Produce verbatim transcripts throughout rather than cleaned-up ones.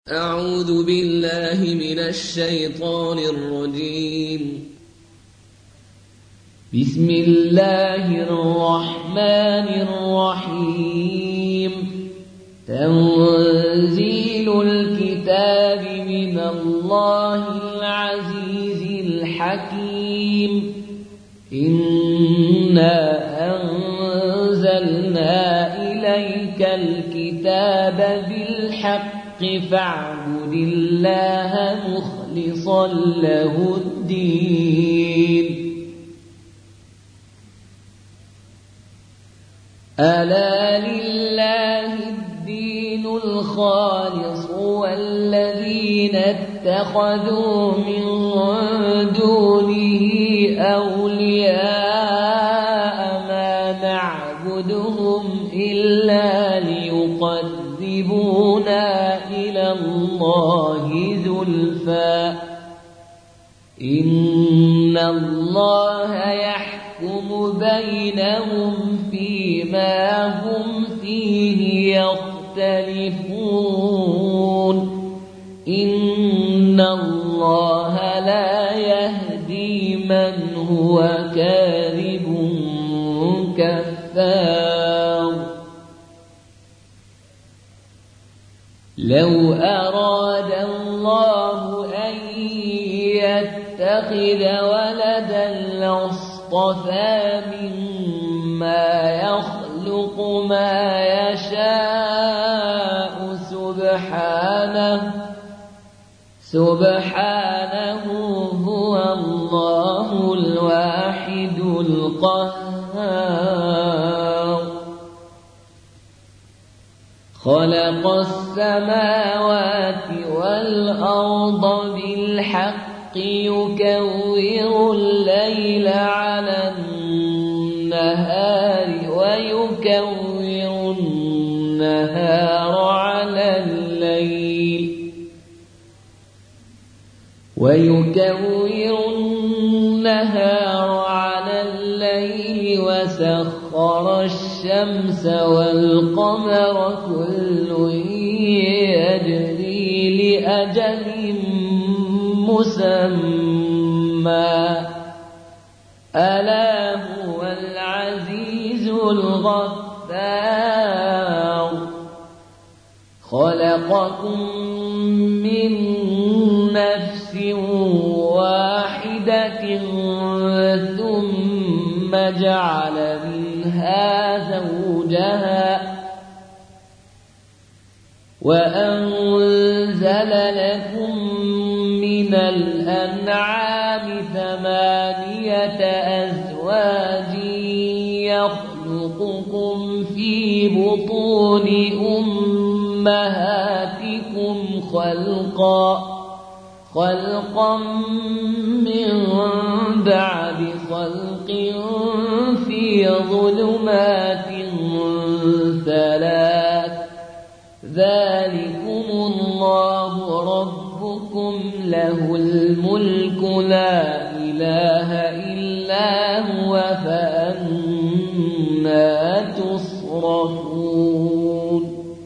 أعوذ بالله من الشيطان الرجيم. بسم الله الرحمن الرحيم. تنزيل الكتاب من الله العزيز الحكيم. إنا أنزلنا إليك الكتاب بالحق فاعبد الله مخلصا له الدين. ألا لله الدين الخالص والذين اتخذوا من دونه أولياء ما نعبدهم إلا ليقربونا إلى الله زلفى إن الله يحكم بينهم فيما هم فيه يختلفون. إن الله لا يهدي من هو كاذب كفار. لو أراد الله أن يتخذ ولدا لاصطفى مما يخلق ما يشاء سبحانه سبحانه هو الله الواحد القهار. خلق السماوات والأرض بالحق يكور الليل على النهار ويكور النهار على الليل ويكور النهار على الليل وسخر الشمس والقمر كل يجري لأجل مسمى ألا هو العزيز الغفار. خلقكم من نفس واحدة ثم جعل منها زوجها وأنزل لكم من الأنعام ثمانية أزواج يخلقكم في بطون أمهاتكم خلقا خلقا من بعد خلق في ظلمات ثلاث ذلكم الله ربكم له الملك لا إله إلا هو فأنى تصرفون.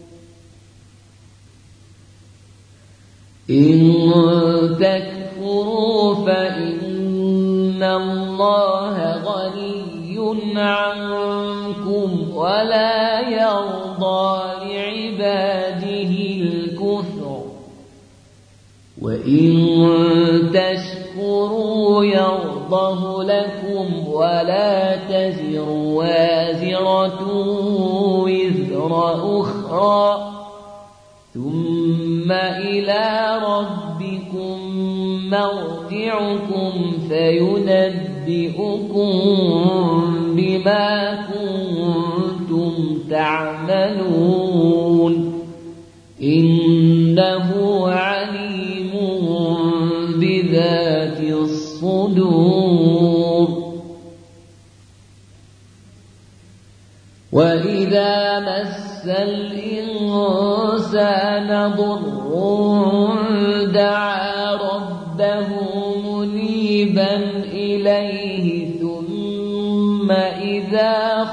إن تكفروا فإن الله غني عنكم ولا يرضى لعباده الكفر وإن تشكروا يرضه لكم ولا تزر وازرة وزر أخرى ثم إلى ربكم مرجعكم فينبئكم بما كنتم تعملون. إنه عليم بذات الصدور. وإذا مس الإنسان ضر دعا ربه منيبا إليه ثم إذا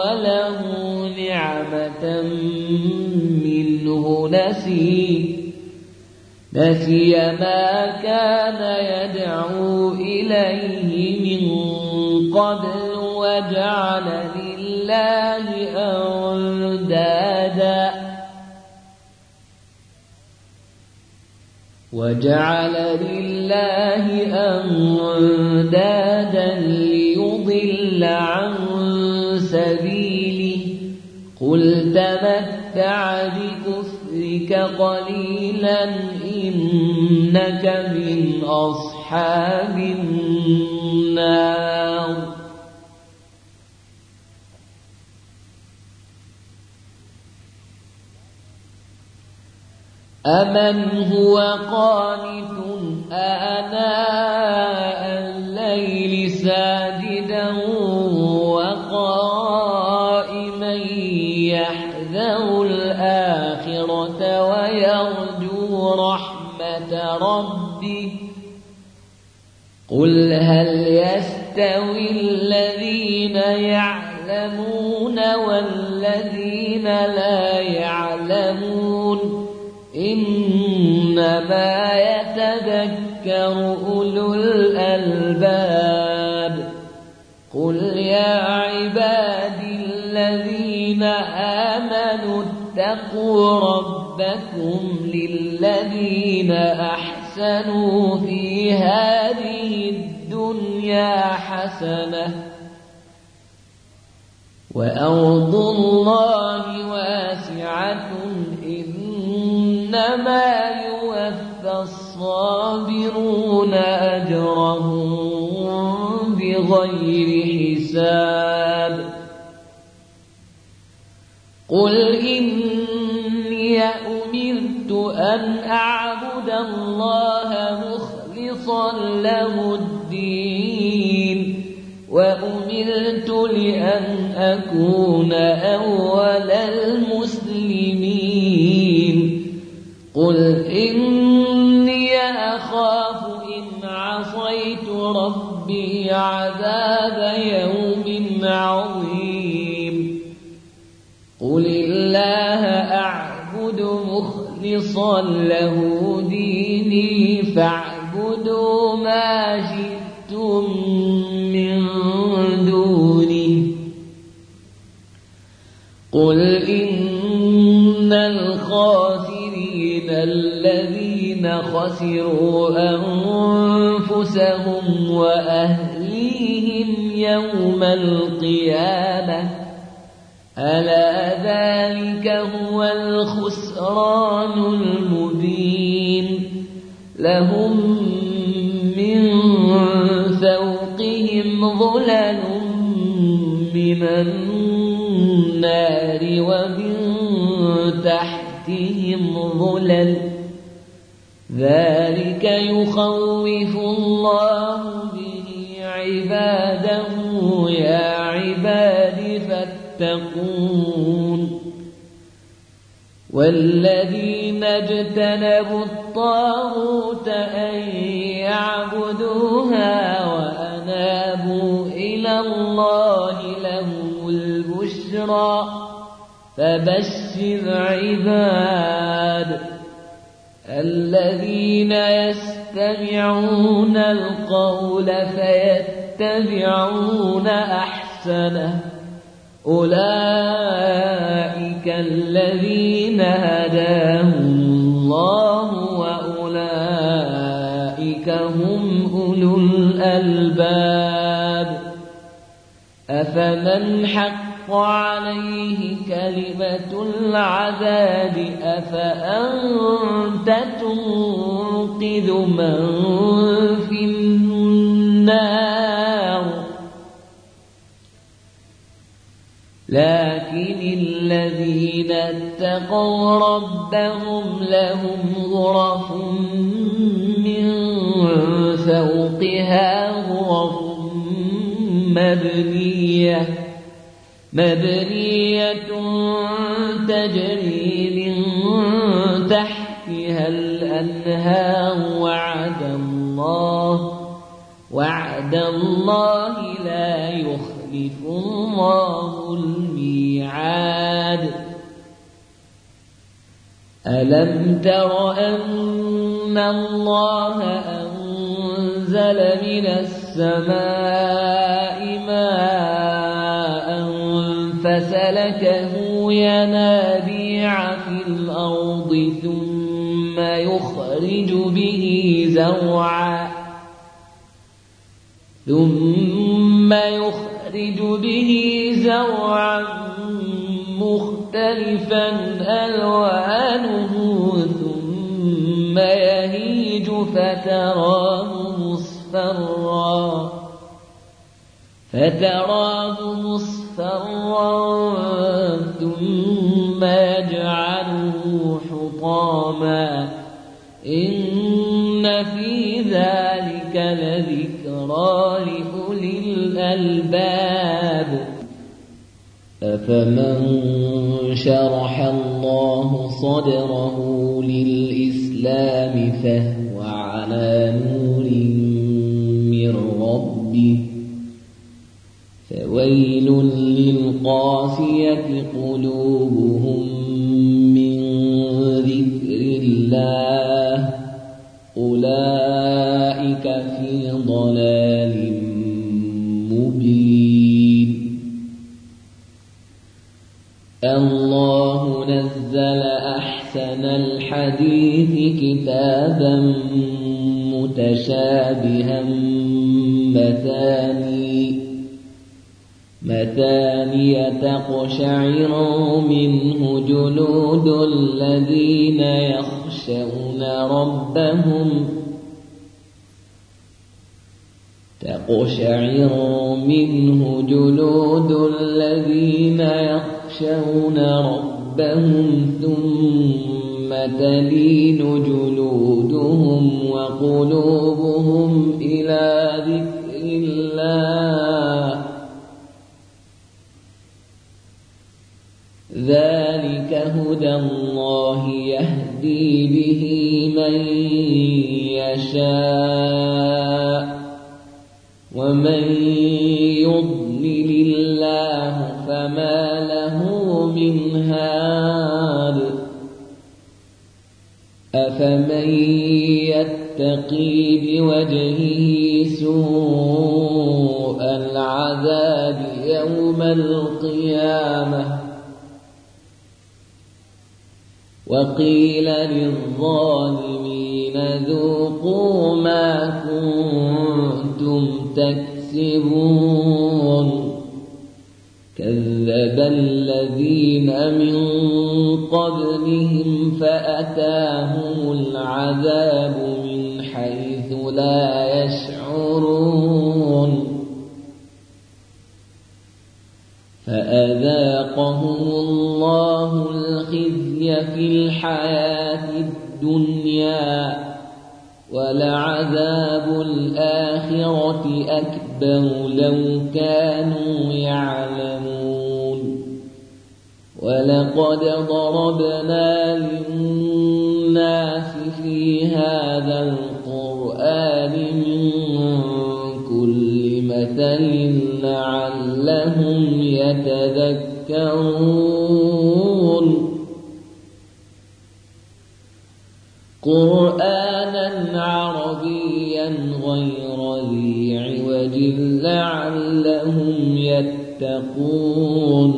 خوله نعمة منه نسي نسي ما كان يدعو إليه من قبل وجعل لله أندادا وجعل لله أندادا ليضل عن سبيله قل تمتع بكفرك قليلا إنك من أصحاب النار أمن هو قانت آناء الليل ساجدا وقائما يحذر الآخرة ويرجو رحمة ربه قل هل يستوي الذين يعلمون والذين لا يعلمون إنما يتذكر أولو الألباب قل يا عبادي الذين آمنوا اتقوا ربكم للذين أحسنوا في هذه الدنيا حسنة وأرض الله واسعة إنما يوفى الصابرون أجرهم بغير حساب قل إني أمرت أن أعبد الله مخلصا له الدين وأمرت لأن أكون أول المسلمين قل إني أخاف إن عصيت ربي عذاب يوم عظيم قل الله أعبد مخلصا له ديني فاعبدوا ما شئتم من دونه قل إن الخاسرين الذين خسروا أنفسهم وأهليهم يوم القيامة ألا ذلك هو الخسران المبين لهم من فوقهم ظلل من النار ومن تحتهم ظلل ذلك يخوف الله به عباده يا عباد فاتقون والذين اجتنبوا الطاغوت أن يعبدوها وأنابوا إلى الله لهم البشرى فبشر عباد الذين يستمعون القول فيتبعون أحسنه أولئك الذين هداهم الله وأولئك هم أولو الألباب أفمن حق عليه كلمة العذاب أفأنت تنقذ من في النار لكن الذين اتقوا ربهم لهم غرف من فوقها غرف مبنية مبنية تجري من تحتها الأنهار وعد الله وعد الله لا يخلف الله الميعاد ألم تر أن الله أنزل من السماء ماء فسلكه ينابيع في الأرض ثم يخرج به زرعا ثم يخرج به زرعا مختلفا ألوانه ثم يهيج فتراه مصفرا فتراه مصفرا ثم يجعله حطاما إن في ذلك لذكرى لأولي الألباب أفمن شرح الله صدره للإسلام فهو على نور من ربه فويل للقاسية قلوبهم من ذكر الله أولئك في ضلال مبين الله نزل أحسن الحديث كتابا متشابها مثاني مثاني تقشعر منه جلود الذين يخشون ربهم تقشعر منه جلود الذين يخشون ربهم ثم تلين جلودهم وقلوبهم إلى ذكر الله ذلك هدى الله يهدي به من يشاء ومن يضلل الله فما له من هاد أفمن يتقي بوجهه سوء العذاب يوم القيامة وقيل للظالمين ذوقوا ما كنتم تكسبون كذب الذين من قبلهم فأتاهم العذاب من حيث لا يشعرون فأذاقهم الله الخزي في الحياة الدنيا ولعذاب الآخرة أكبر لو كانوا يعلمون ولقد ضربنا للناس في هذا القرآن من كل مثل لعلهم يتذكرون قرآنا عربيا غير ذي عوج لعلهم يتقون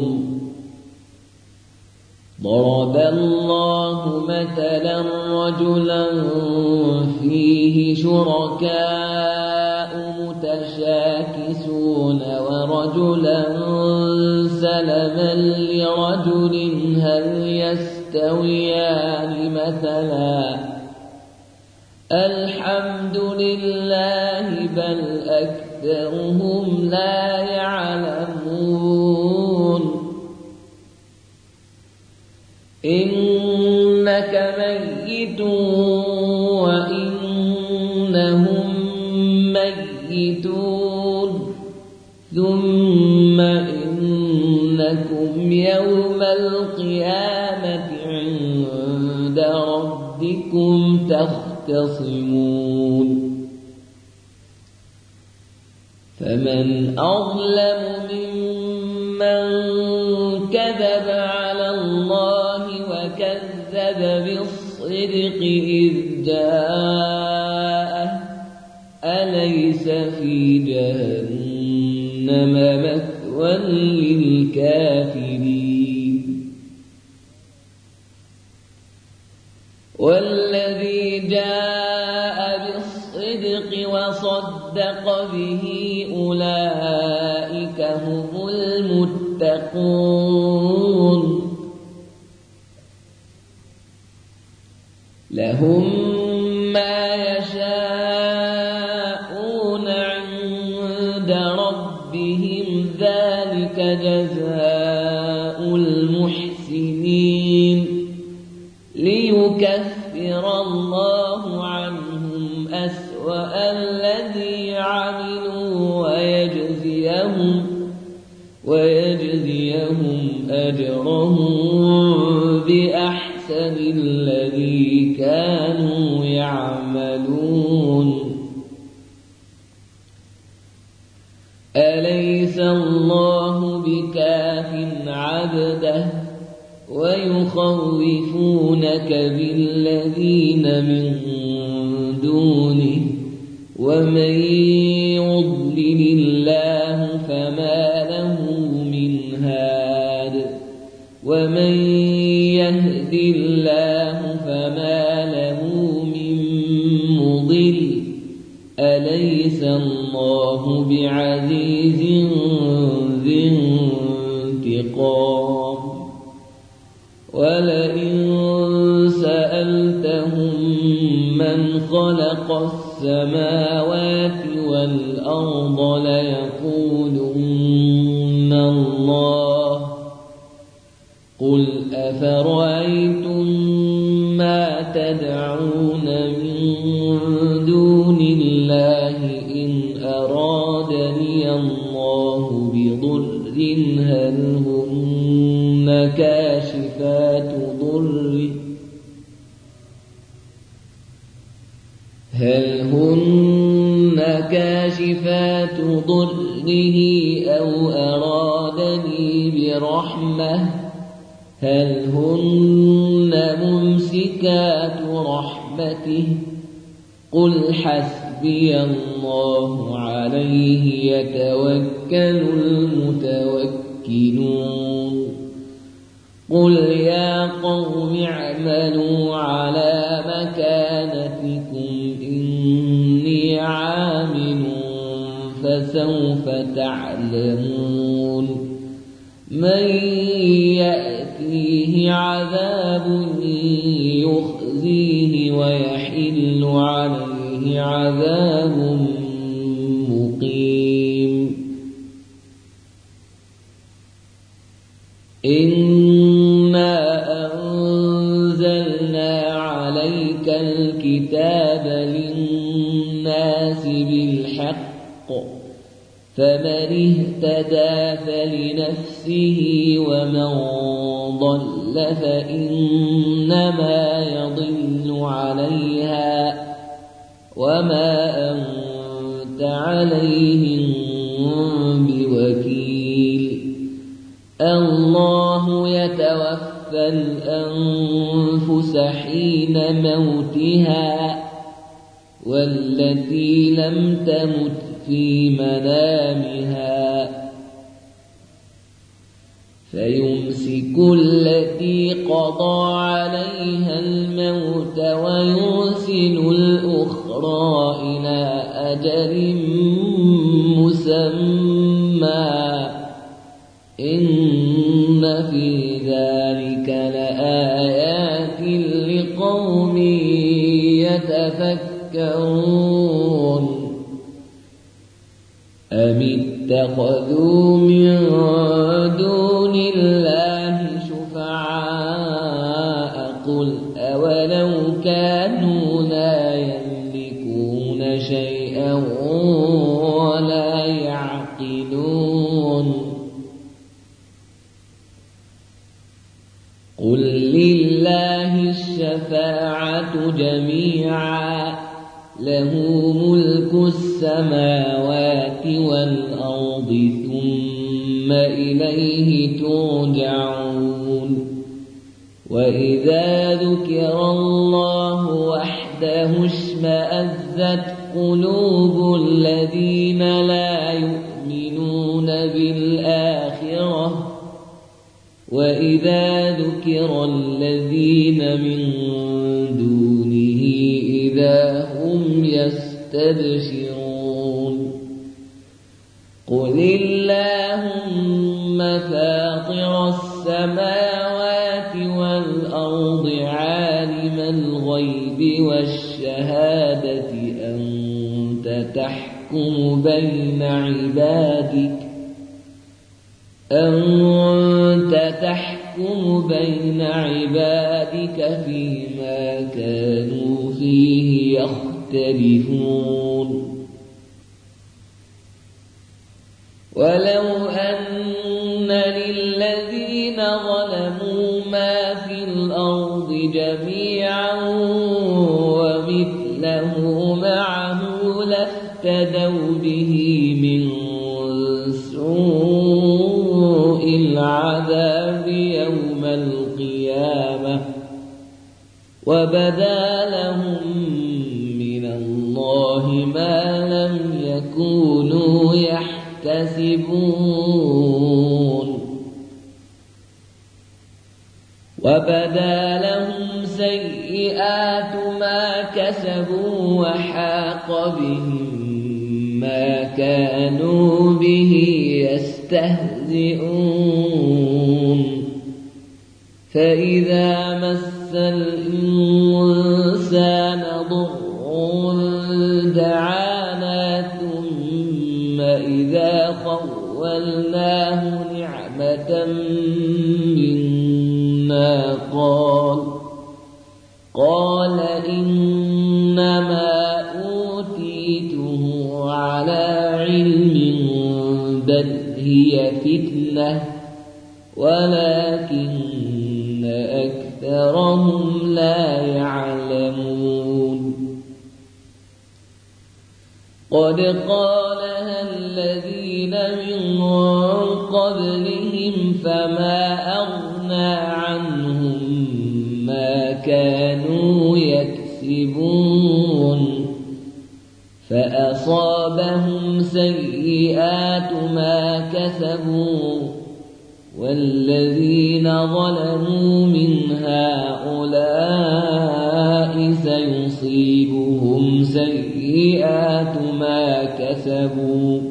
ضرب الله مثلا رجلا فيه شركاء متشاكسون ورجلا سلما لرجل هل يستويان مثلا الحمد لله بل أكثرهم لا يعلمون إنك ميت وإنهم ميتون ثم إنكم يوم القيامة عند ربكم تختصمون فمن أظلم ممن كذب على الله وكذب بالصدق إذ جاءه أليس في جهنم مثوى للكافرين والذي جاء بالصدق وصدق به أولئك هم المتقون لهم ما يشاءون عند ربهم ذلك جزاء المحسنين ليكفر الله عنهم أسوأ الذي عملوا ويجزيهم ويجزيهم أجرهم بأحسن الذي كانوا يعملون أليس الله بكاف عبده ويخوفونك بالذين من دونه ومن يضلل الله فما له من هاد ومن يهد الله فما له من مضل أليس الله بعزيز ذي انتقام ولئن سألتهم من خلق السماوات والأرض ليقولن الله قل أفرأيتم ما تدعون من دون الله إن أرادني الله بضر هل هن كاشفات ضره هل هن كاشفات ضره أو أرادني برحمة هل هن ممسكات رحمته قل حسبي الله عليه يتوكل المتوكلون قل يا قوم اعملوا على مكانتكم إني عامل فسوف تعلمون من يأتيه عذاب يخزيه ويحل عليه عذاب مقيم إنا أنزلنا عليك الكتاب للناس بالحق فمن اهتدى فلنفسه ومن ضل فإنما يضل عليها وما أنت عليهم بوكيل الله يتوفى الأنفس حين موتها والتي لم تمت في منامها فيمسك التي قضى عليها الموت ويرسل الأخرى إلى أجل مسمى إن في ذلك لآيات لقوم يتفكرون أم اتخذوا من دون الله شفعاء قل أولو كانوا لا يملكون شيئا ولا يعقلون قل لله الشفاعة جميعا له ملك السماوات والأرض ثم إليه ترجعون وإذا ذكر الله وحده اشمأزت قلوب الذين لا يؤمنون بالآخرة وإذا ذكر الذين من دونه إذا هم يستبشرون قل اللهم فاطر السماوات والأرض عالم الغيب والشهادة أنت تحكم بين عبادك أنت تحكم بين عبادك فيما كانوا فيه يختلفون ولو أن للذين ظلموا ما في الأرض جميعا ومثله معه لافتدوا به من سوء العذاب يوم القيامة وبدا لهم من الله ما لم يكونوا يحتسبون وبدا لهم سيئات ما كسبوا وحاق بهم ما كانوا به يستهزئون فإذا مس الإنسان ضر دعانا ثم إذا خولناه نعمة منا قال قال إنما أوتيته على علم بل هي فتنة ولكن أكثرهم لا يعلمون قد قالها الذين من قبلهم فما أغنى عنهم ما كانوا يكسبون فأصابهم سيئات ما كسبوا والذين ظلموا من هؤلاء سيصيبهم سيئات ما كسبوا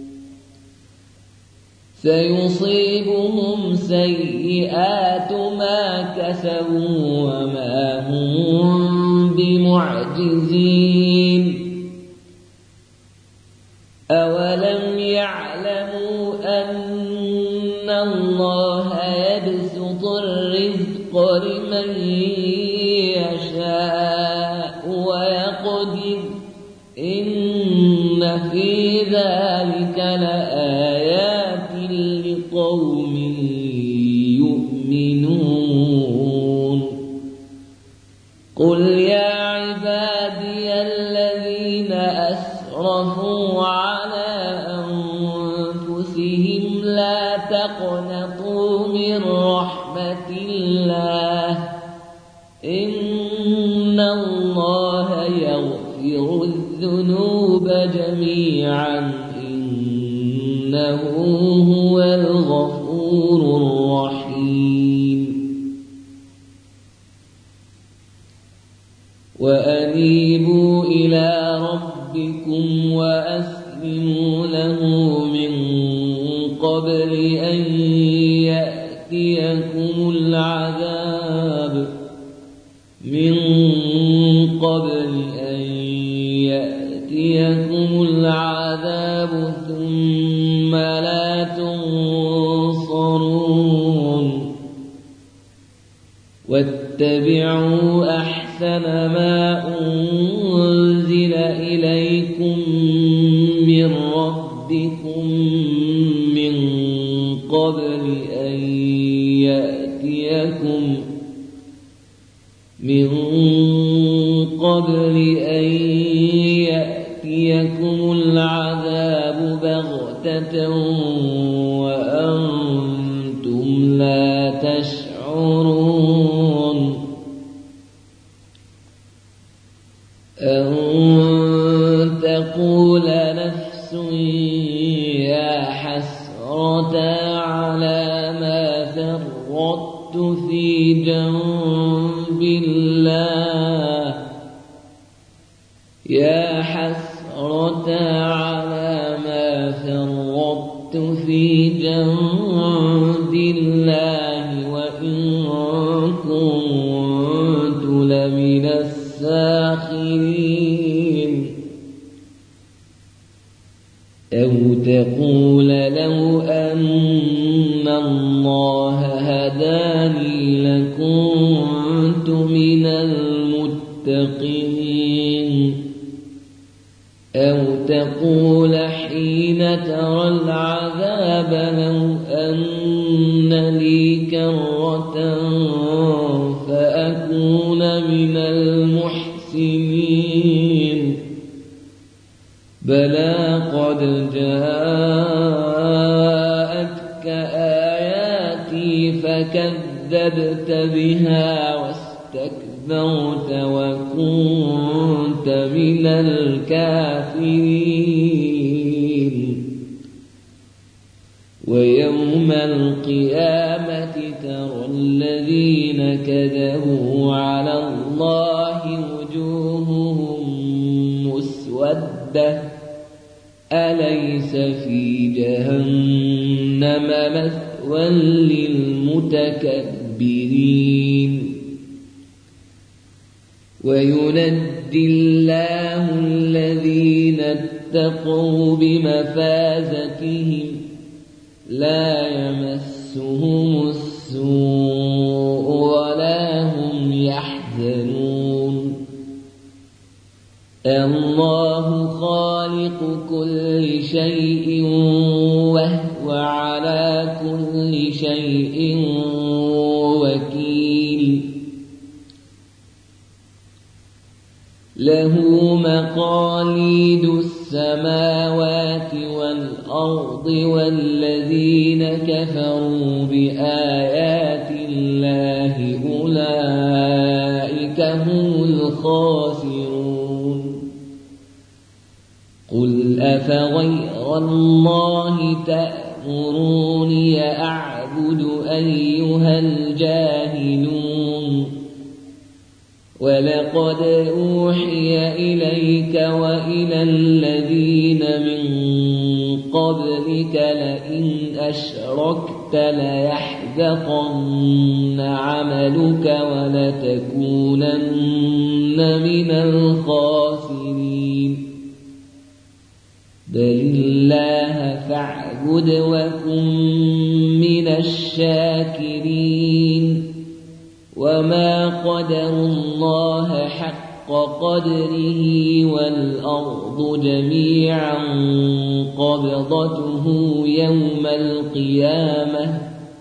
سيصيبهم سيئات ما كسبوا وما هم بمعجزين أولم يعلموا أن الله يبسط الرزق لمن يشاء ويقدر إن في ذلك لآيات لقوم يؤمنون قل يا عبادي الذين أسرفوا على أنفسهم لا تقنطوا من رحمة الله إن الله يغفر الذنوب جميعا إنه هو الغفور الرحيم وأنيبوا إلى ربكم وأسلموا له من قبل أن يأتيكم العذاب من قبل أن يأتيكم العذاب ثم لا تنصرون واتبعوا أحسن ما أنزل إليكم من ربكم من قبل أن يأتيكم من قبل أن يأتيكم العذاب بغتة وأنتم لا تشعرون أن تقول نفس يا حسرة على ما فرطت في جنب الله يا حسرة على ما فرطت في جنب الله وإن كنت لمن الساخرين أو تقول لو أن الله هداني لكنت من المتقين أو تقول حين ترى العذاب لو أن لي كرة فأكون من المحسنين بلى قد جاءتك آياتي فكذبت بها واستكبرت وكنت من الكافرين ويوم القيامة ترى الذين كذبوا على الله وجوههم مسودة أليس في جهنم مثوى للمتكبرين وينجي الله الذين اتقوا بمفازتهم لا يمسهم السوء ولا هم يحزنون الله خالق كل شيء وهو على كل شيء وكيل له مقاليد السماوات والأرض والذين كفروا بآيات الله أولئك هم الخاسرون قل أفغير الله تأمروني أعبد أيها الجاهلون ولقد أوحي إليك وإلى الذين من قبلك لئن أشركت ليحبطن عملك ولتكونن من الخاسرين بل الله فاعبد وكن من الشاكرين وما قدر الله حق قدره والأرض جميعا قبضته يوم القيامة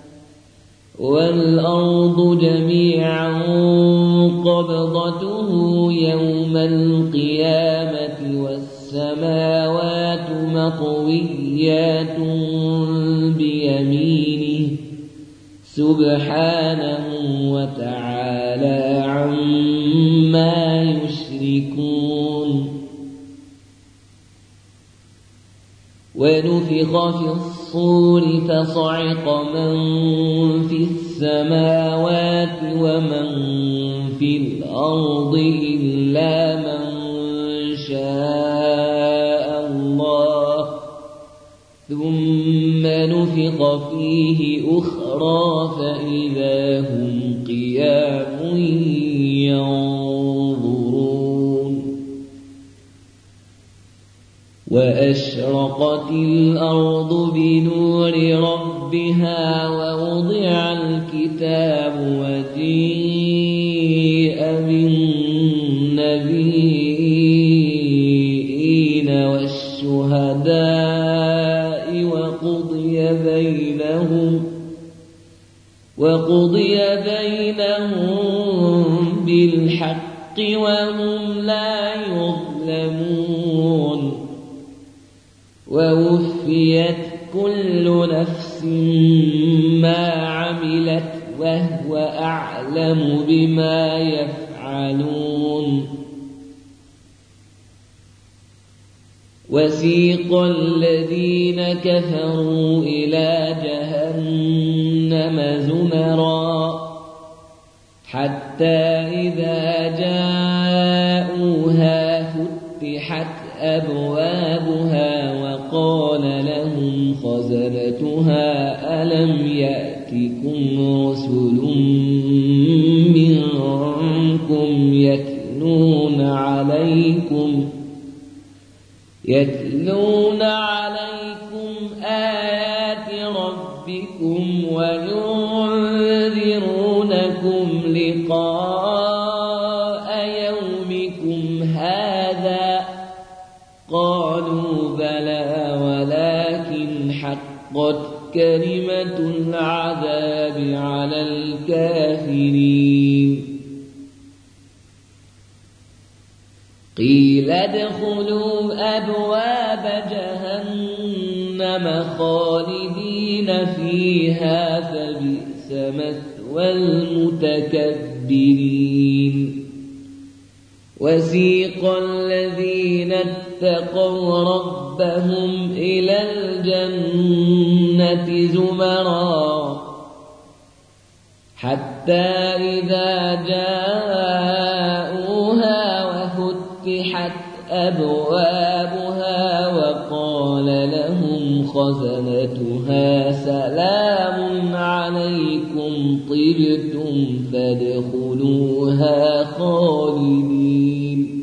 والأرض جميعا قبضته يوم القيامة والسماوات مطويات بيمينه سبحانه وتعالى عما يشركون ونفخ في الصور فصعق من في السماوات ومن في الأرض إلا من شاء الله ثم نفخ فيه أخرى فإذا هم قيام ينظرون وأشرقت الأرض بنور ربها ووضع الكتاب وجيء بالنبيين والشهداء وقضي بينهم وقضي بينهم بالحق وهم لا يظلمون ووفيت كل نفس ما عملت وهو أعلم بما يفعلون وسيق الذين كفروا إلى جهنم زمرا حتى إذا جاءوها فتحت أبوابها وقال لهم خزنتها ألم يأتكم رسل منكم يتلون عليكم يتلون عليكم آيات ربكم وينذرونكم لقاء يومكم هذا قالوا بلى ولكن حقت كلمة العذاب على الكافرين قيل ادخلوا أبواب جهنم خالدين فيها فبئس مثوى المتكبرين وسيق الذين اتقوا ربهم إلى الجنة زمرا حتى إذا جاءوها وفتحت أبوابها وقال لهم خزنتها سلام عليكم طبتم فادخلوها خالدين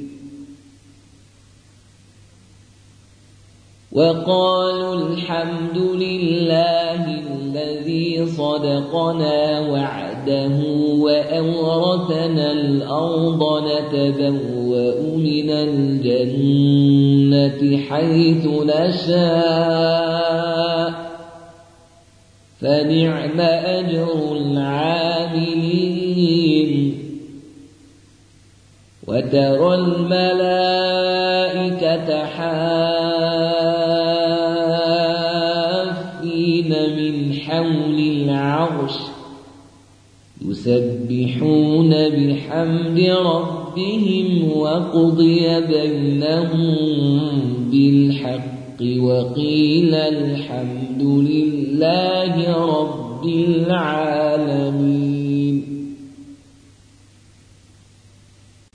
وقالوا الحمد لله الذي صدقنا وعده وأورثنا الأرض نتبوأ من الجنة حيث نشاء فنعم أجر العاملين وترى الملائكة حافين من حول العرش يسبحون بحمد ربهم وقضي بينهم بالحق وقيل الحمد لله رب العالمين.